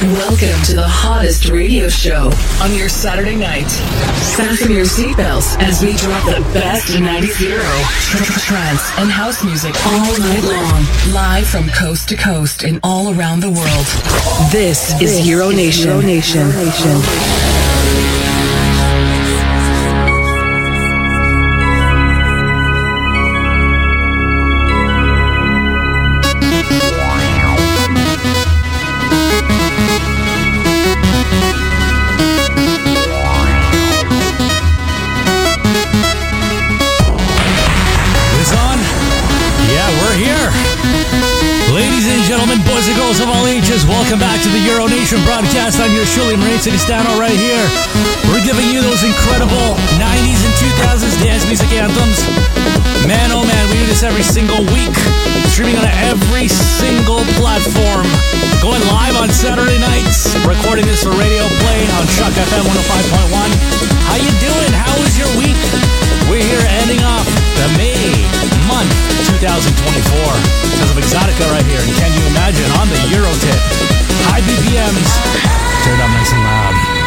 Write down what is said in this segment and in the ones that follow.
Welcome to the hottest radio show on your Saturday night. Fasten your seatbelts as we drop the best 90s Euro, trance, and house music all night long. Live from coast to coast and all around the world. This is Euro Nation. Euro Nation. Gentlemen, boys and girls of all ages, welcome back to the Euro Nation broadcast. I'm your Shirley Maritza Castano right here. We're giving you those incredible 90s and 2000s dance music anthems. Man, oh man, we do this every single week. Streaming on every single platform. Going live on Saturday nights. Recording this for radio play on Chuck FM 105.1. How you doing? How was your week? We're here ending off the May month 2024. Because of Exotica right here. And can you imagine on the Euro tip? High BPMs. Turn it up nice and loud.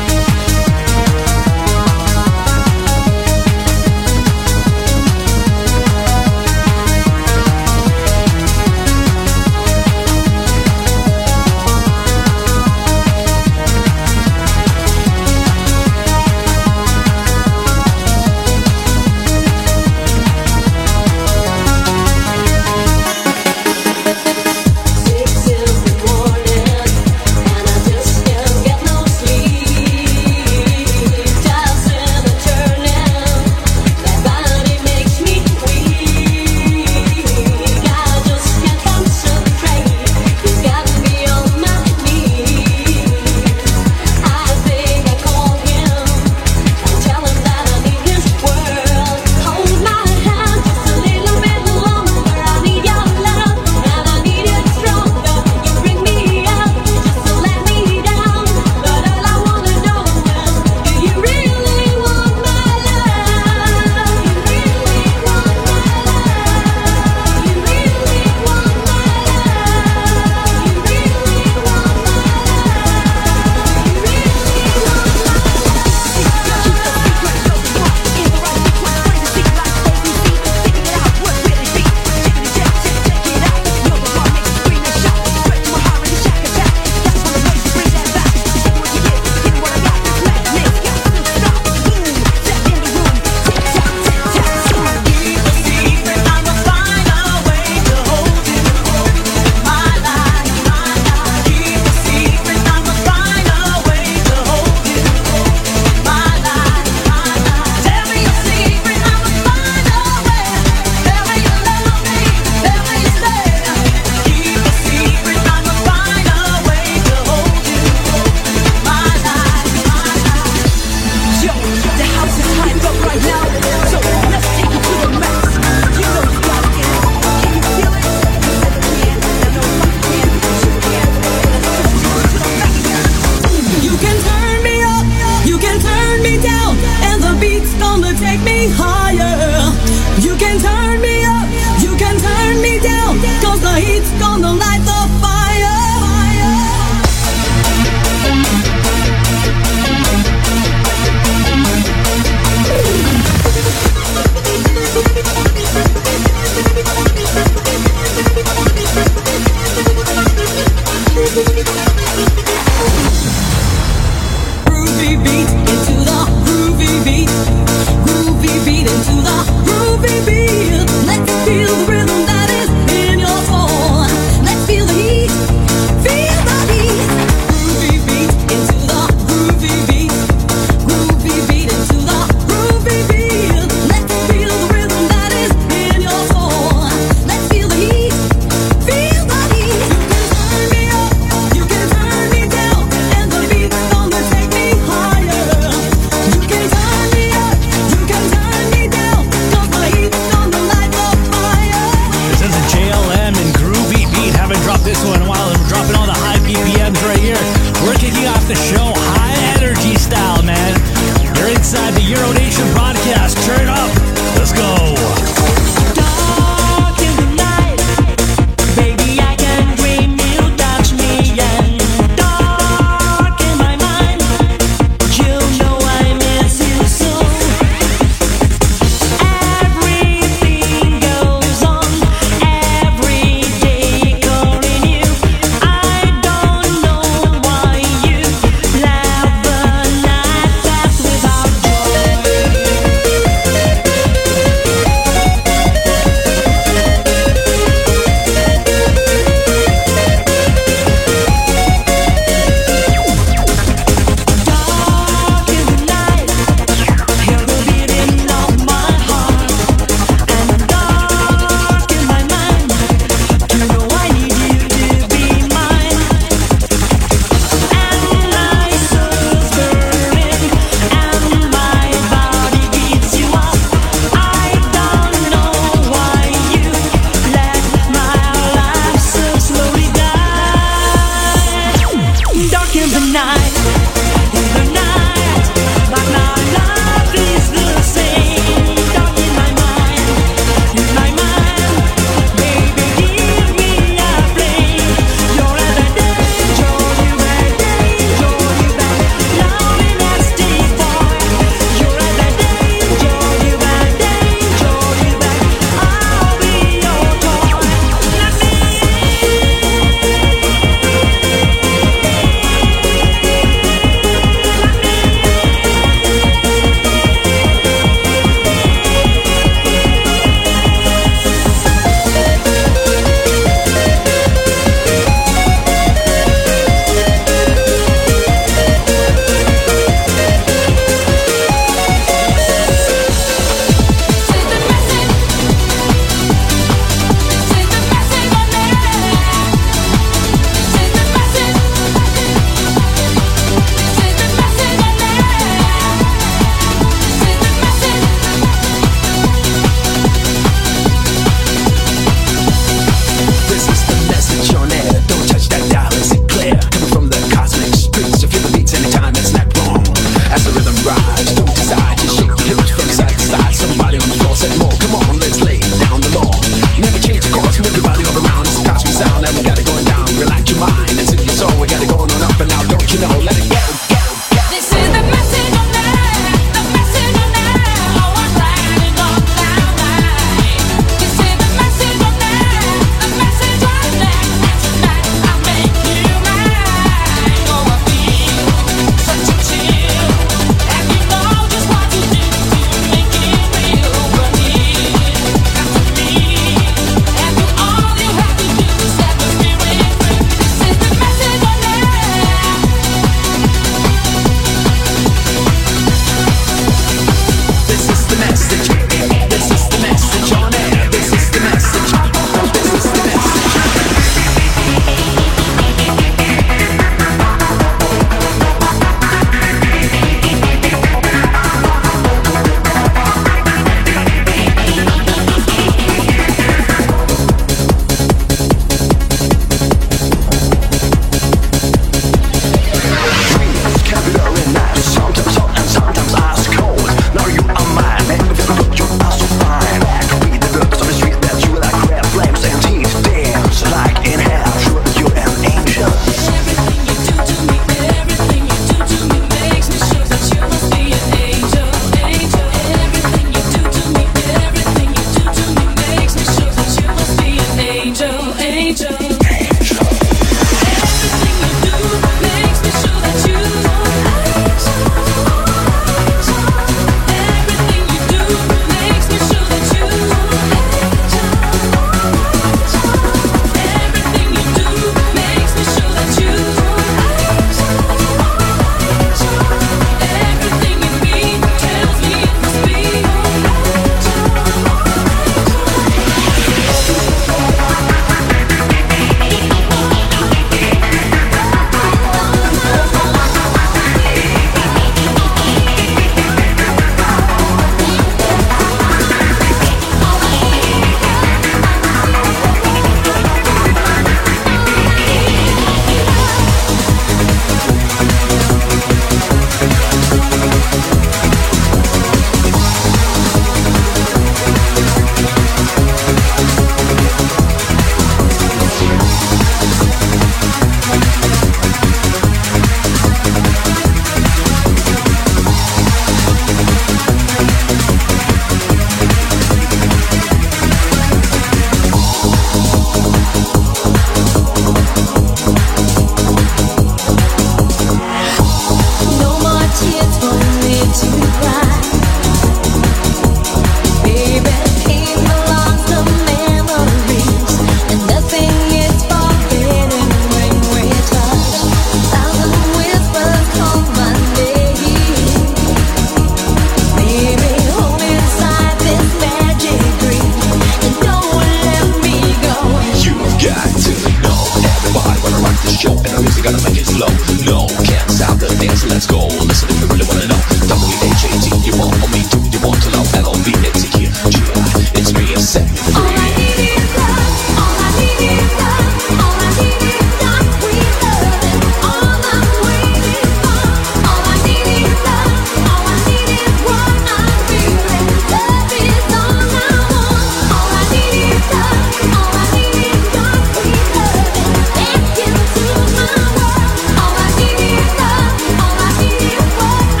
you gotta make it slow. No, can't stop the dance, let's go. Listen if you really wanna know. W-H-A-T, you want me, do you want to know? L-O-V-E-T, yeah, it's me, it's set free. All I need is love, all I need is love, all I need is love, sweet loving. All I'm waiting for, all I need is love, all I need is what I'm feeling. Love is all I want, all I need is love, all I need is your sweet loving. Back into my world, all I need is love, all I need is what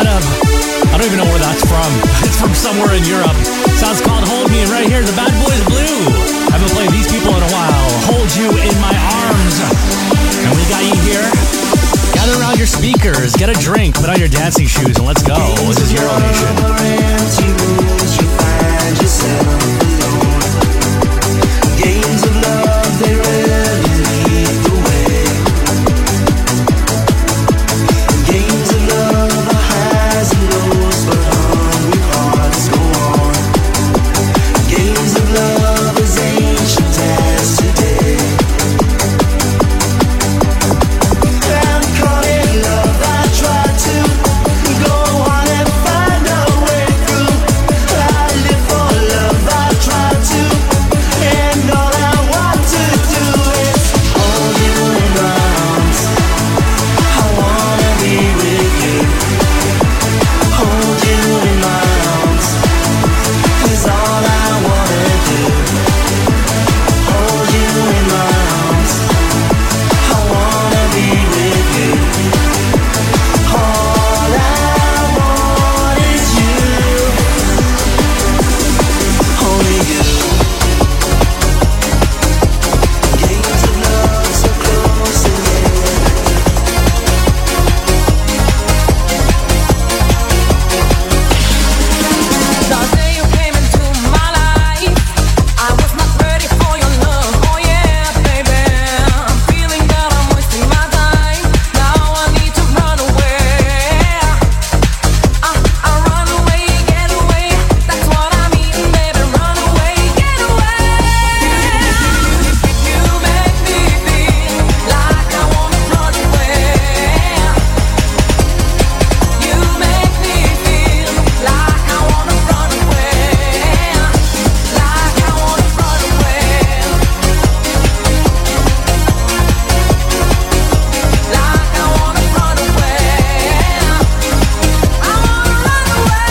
out of, I don't even know where that's from. It's from somewhere in Europe. Sounds called Hold Me, and right here, the Bad Boys Blue. Haven't played these people in a while. Hold You in My Arms. And we got you here. Gather around your speakers, get a drink, put on your dancing shoes, and let's go. This is Euro Nation. Games of love, they rarely lead the way. Games of love are highs and lows, but hungry hearts go on. Games of love as ancient as today. I'm caught in love, I try to go on and find a way through. I live for love, I try to, and all I want to do is hold you in my arms. I wanna be with you. Hold you in my arms is all I wanna do. Hold you in my arms. I wanna be with you. All I want is you. Only you. Games of love so close and near. The day you came into my life, I was not ready for your love. Oh yeah, baby, I'm feeling that I'm wasting my time. Now I need to run away. I run away, get away. That's what I mean, baby. Run away, get away. You make me feel like I wanna run away. You make me feel like I wanna run away. Like I wanna run away. Like I wanna run away. I wanna run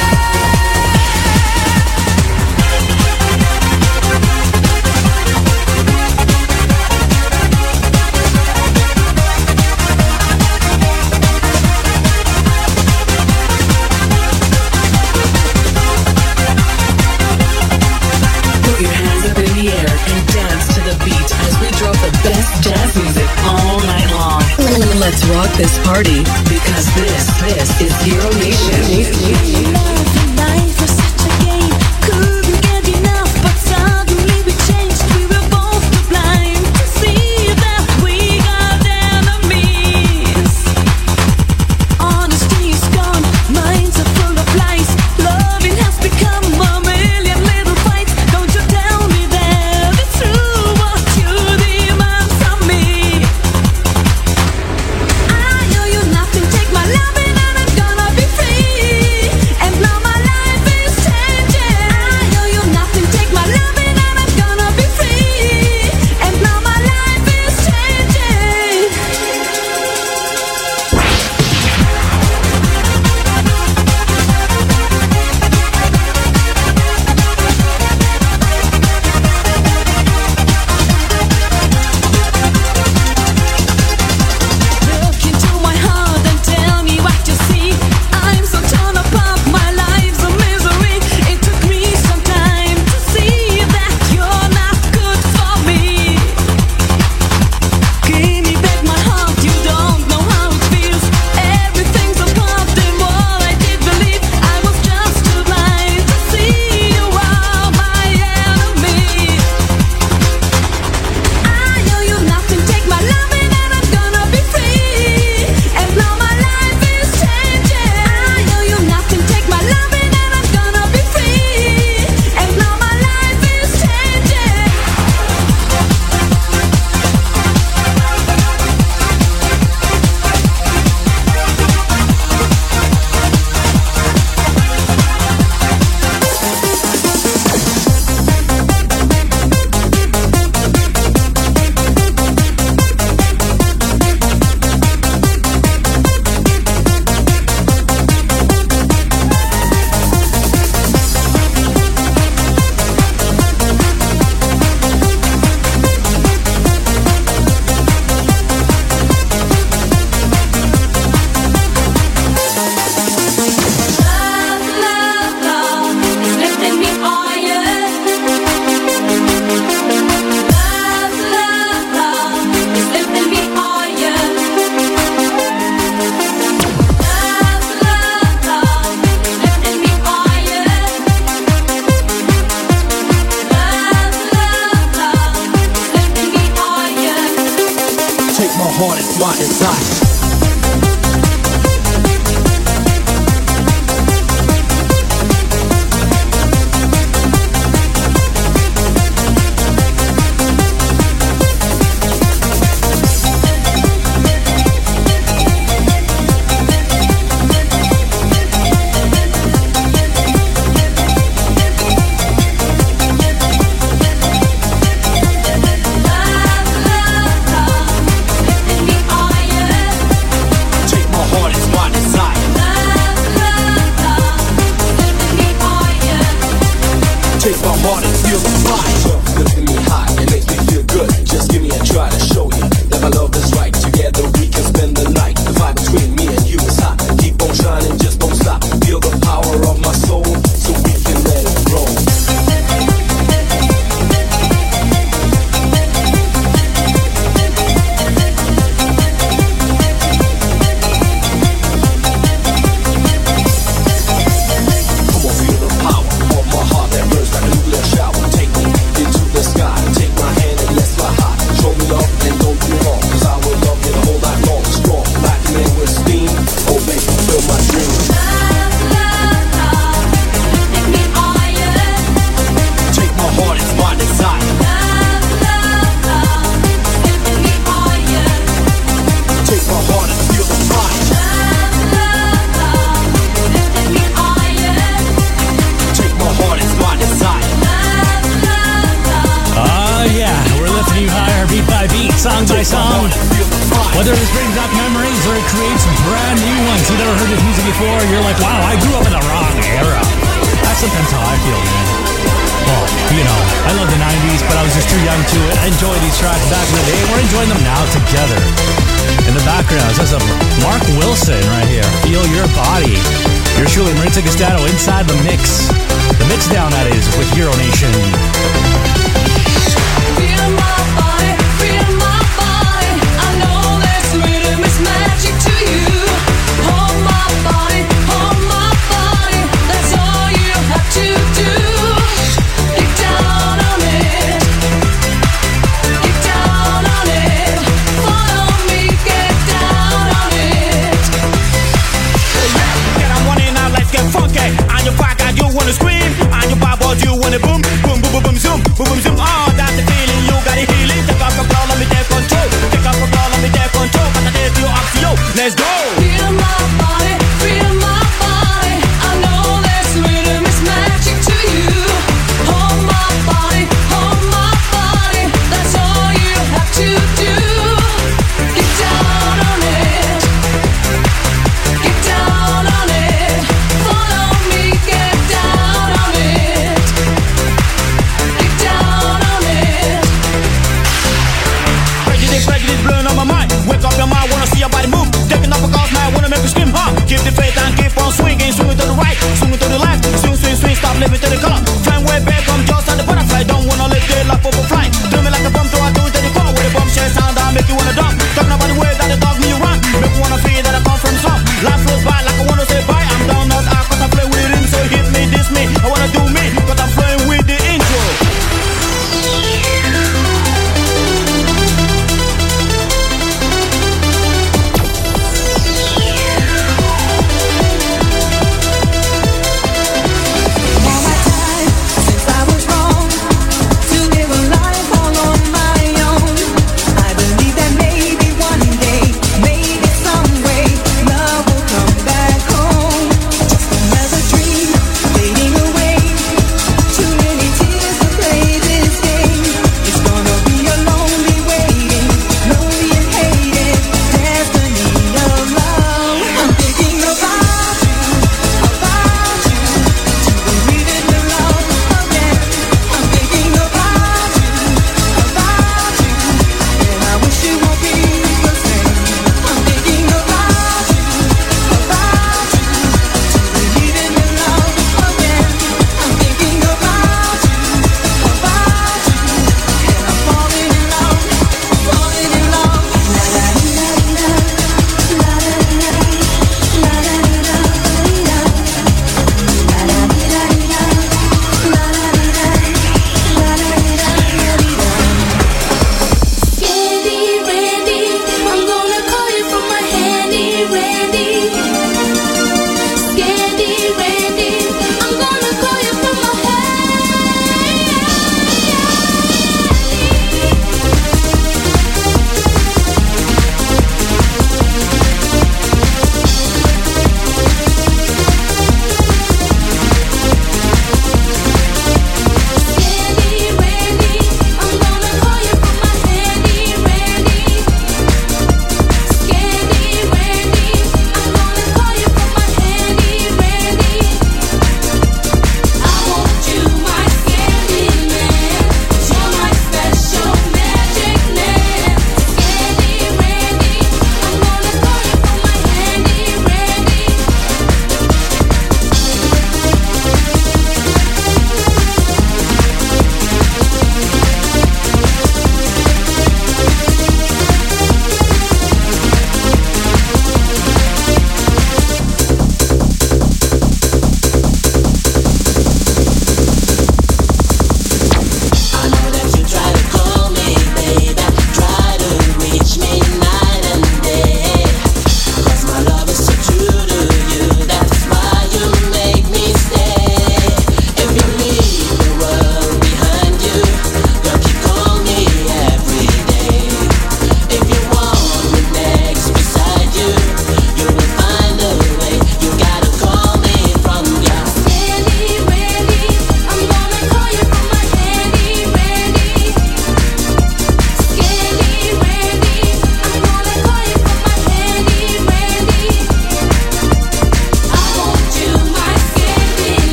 Put your hands up in the air and dance to the beat as we drop the best jazz music all night long. Let's rock this party because this is Euro Nation. Life was such a game, couldn't get enough, but suddenly we changed. We were both too blind to see that we got enemies. Honesty is gone, minds are full of lies. Loving has become a million little fights. Don't you tell me that it's true what you demand from me. I owe you nothing, take my loving and I'm gonna be free. is my desire. Whether this brings back memories or it creates brand new ones. You've never heard this music before, you're like, wow, I grew up in the wrong era. That's sometimes how I feel, man. Well, you know, I love the 90s, but I was just too young to enjoy these tracks back in the day. We're enjoying them now together. In the background, there's a Mark Wilson right here. Feel Your Body. You're truly Maritza Castano inside the mix. The mix down, that is, with Euro Nation. Feel my body, feel my body. I know this rhythm is magic to you. Hold my body, that's all you have to do. Get down on it, get down on it. Follow me, get down on it. Get on one in now, let's get funky. On your back, and you wanna scream. On your bubble, you wanna boom, boom, boom, boom, boom, zoom.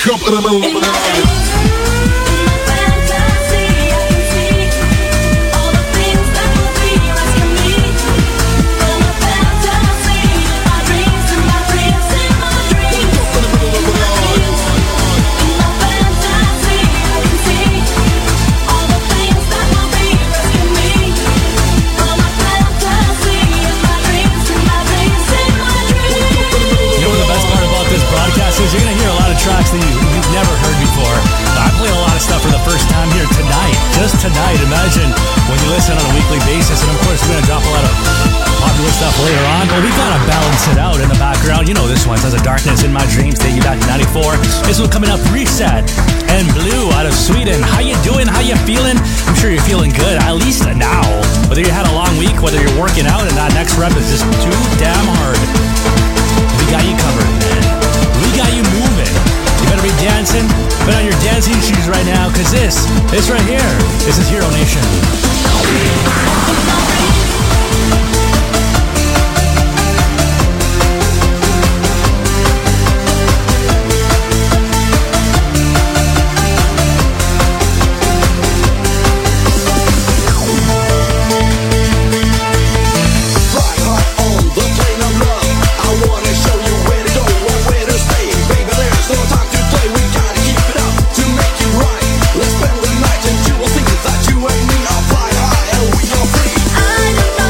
up in the middle of the night. You're going to hear a lot of tracks that you've never heard before. I'm playing a lot of stuff for the first time here tonight. Just tonight. Imagine when you listen on a weekly basis. And of course, we're going to drop a lot of popular stuff later on. But we got to balance it out in the background. You know this one. Says a Darkness in My Dreams, taking you back to 94. This one coming up, Reset and Blue out of Sweden. How you doing? How you feeling? I'm sure you're feeling good, at least now. Whether you had a long week, whether you're working out, and that next rep is just too damn hard. We got you covered, man. We got you moving. You better be dancing. Put on your dancing shoes right now, because this right here, this is Hero Nation. I don't know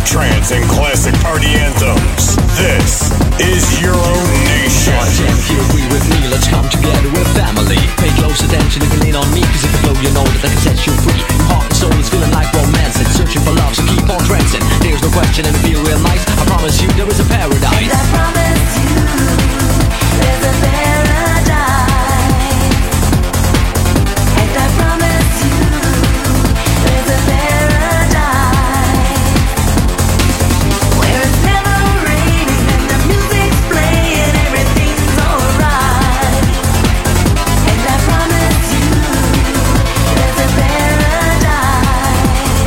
trance and classic party anthems. This is Euro Nation. Damn, if you agree with me, let's come together, we're family. Pay close attention if you lean on me, cause if you flow, you know that I can set you free. Heart and soul is feeling like romance, and searching for love, so keep on trancing. There's no question, and feel real nice. I promise you, there is a paradise. And I promise you, there's a paradise. And I promise you, there's a paradise where it's never raining and the music's playing, everything's alright. And I promise you, there's a paradise.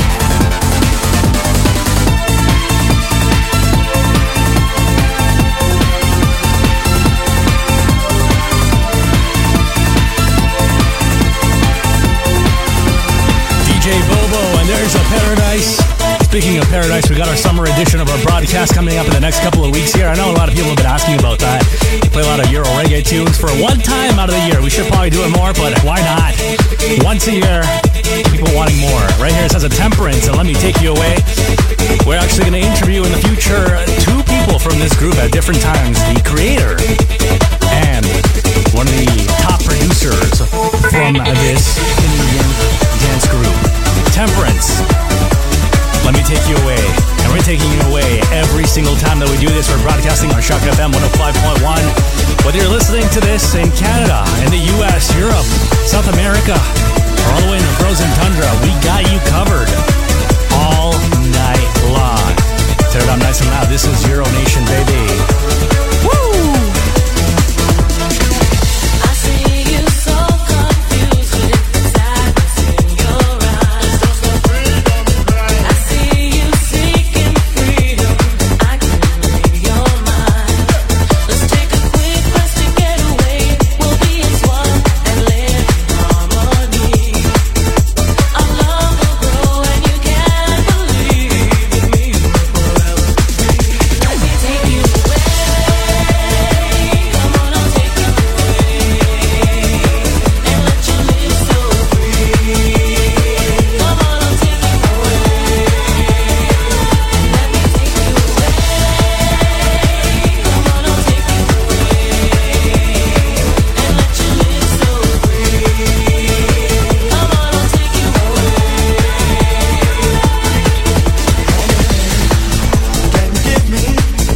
DJ Bobo, and there's a paradise. Speaking of paradise, we got our summer edition of our broadcast coming up in the next couple of weeks here. I know a lot of people have been asking about that. We play a lot of Euro reggae tunes for one time out of the year. We should probably do it more, but why not? Once a year, people wanting more. Right here it says a Temperance, and let me take you away. We're actually going to interview in the future two people from this group at different times. The creator and one of the top producers from this Indian dance group, Temperance. Let me take you away. And we're taking you away every single time that we do this. We're broadcasting on Shock FM 105.1. Whether you're listening to this in Canada, in the US, Europe, South America, or all the way in the frozen tundra, we got you covered all night long. Tear it up nice and loud. This is Euro Nation, baby. Woo! I see you so confused with the sadness in your eyes. I see you seeking freedom. I can read your mind. Let's take a quick rest to get away. We'll be as one and live in harmony. Our love will grow and you can't believe in me. Forever be. Let me take you away. Come on, I'll take you away and let you live so free. Come on, I'll take you away and let me take you away. Come on, I'll take you away and let you live so free. Come on, I'll take you Can you give me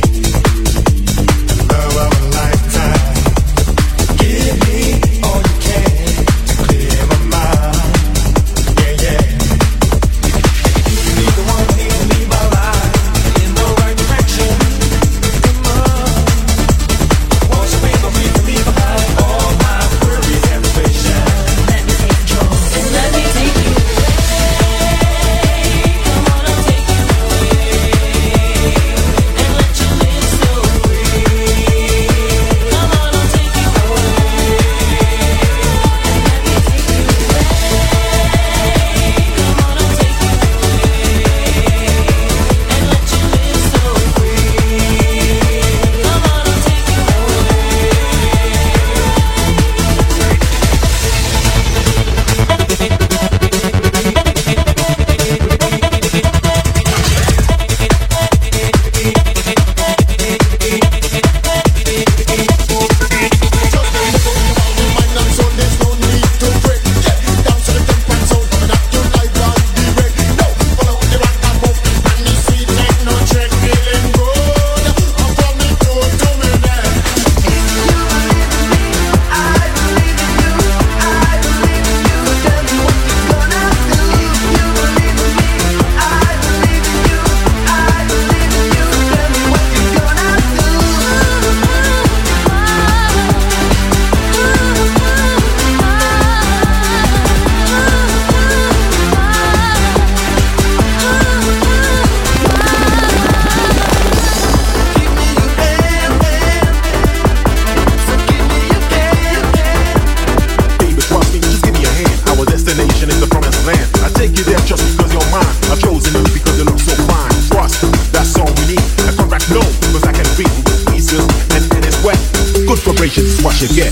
the love of a lifetime? Give me all you can to clear my mind. Yeah, yeah. Be the one who can lead my life in the right direction. Come on, wash away the way to leave behind all my worries and frustration. let me take control and let me take you away. Come on, I'll take you away and let you live so free. Come on, I'll take you away and let me take you away. Come on, I'll take you away and let you live so free. Come on, I'll take you Baby, trust me, just give me a hand. Our destination is the promised land. I take you there just because you're mine. I've chosen you because you look so fine. Trust, that's all we need. A contract, no, because I can read with pieces and it's wet. Good vibrations is what you get.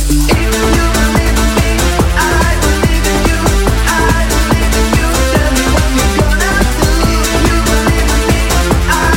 I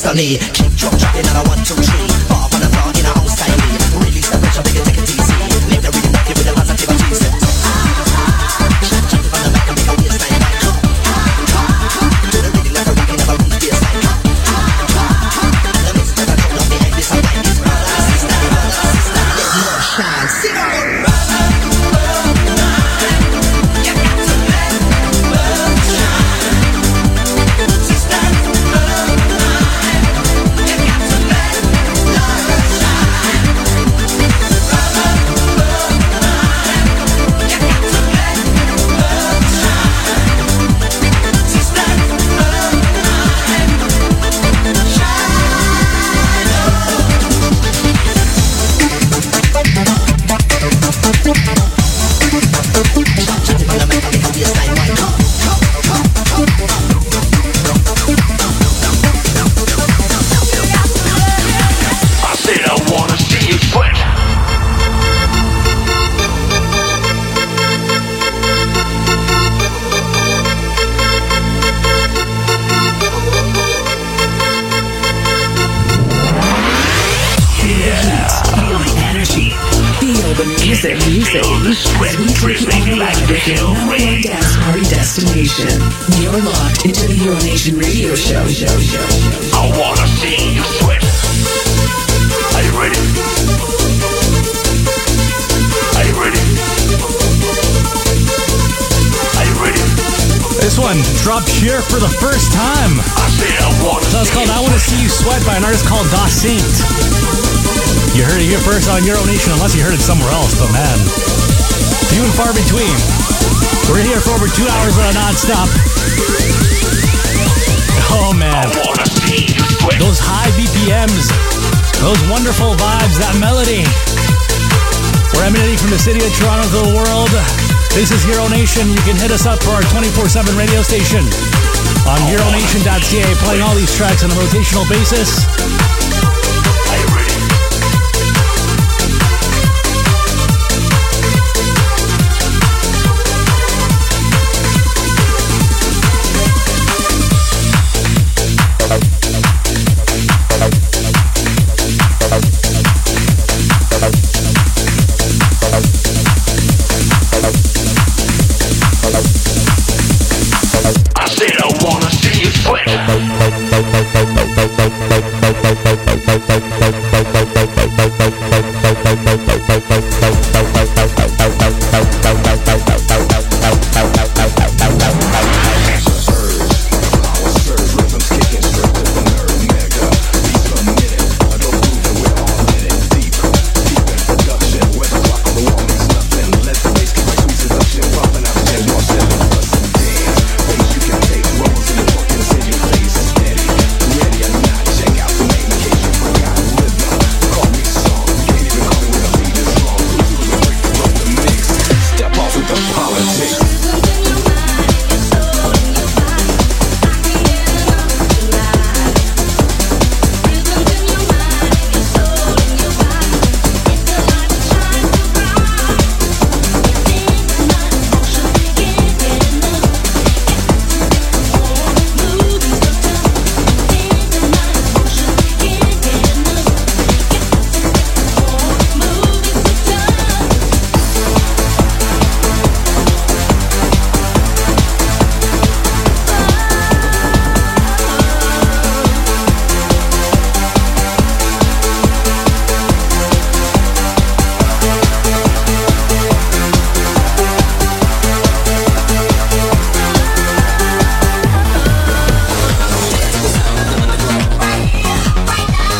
destiny. Keep drop dropping on a 1, 2, 3. Bar on the floor in our own style. Release the pressure, make it take it easy. Leave the rhythm with the positive cheese. Jump on the back and make a waistline right. Do the rhythm like a rock, never lose baseline. And the mix that I told on behind this and behind this. Brother, sister, let more shine. Sing on. Destination. You're locked into the Euronation Radio Show. I wanna see you sweat. Are you ready? Are you ready? Are you ready? This one dropped here for the first time. I said I wanna So it's called I Wanna See You Sweat by an artist called Da Saint. You heard it here first on Euronation, unless you heard it somewhere else, but man, few and far between. We're here for over 2 hours on a non-stop. Oh man, those high BPMs, those wonderful vibes, that melody. We're emanating from the city of Toronto to the world. This is Euronation. You can hit us up for our 24/7 radio station on Euronation.ca, playing all these tracks on a rotational basis.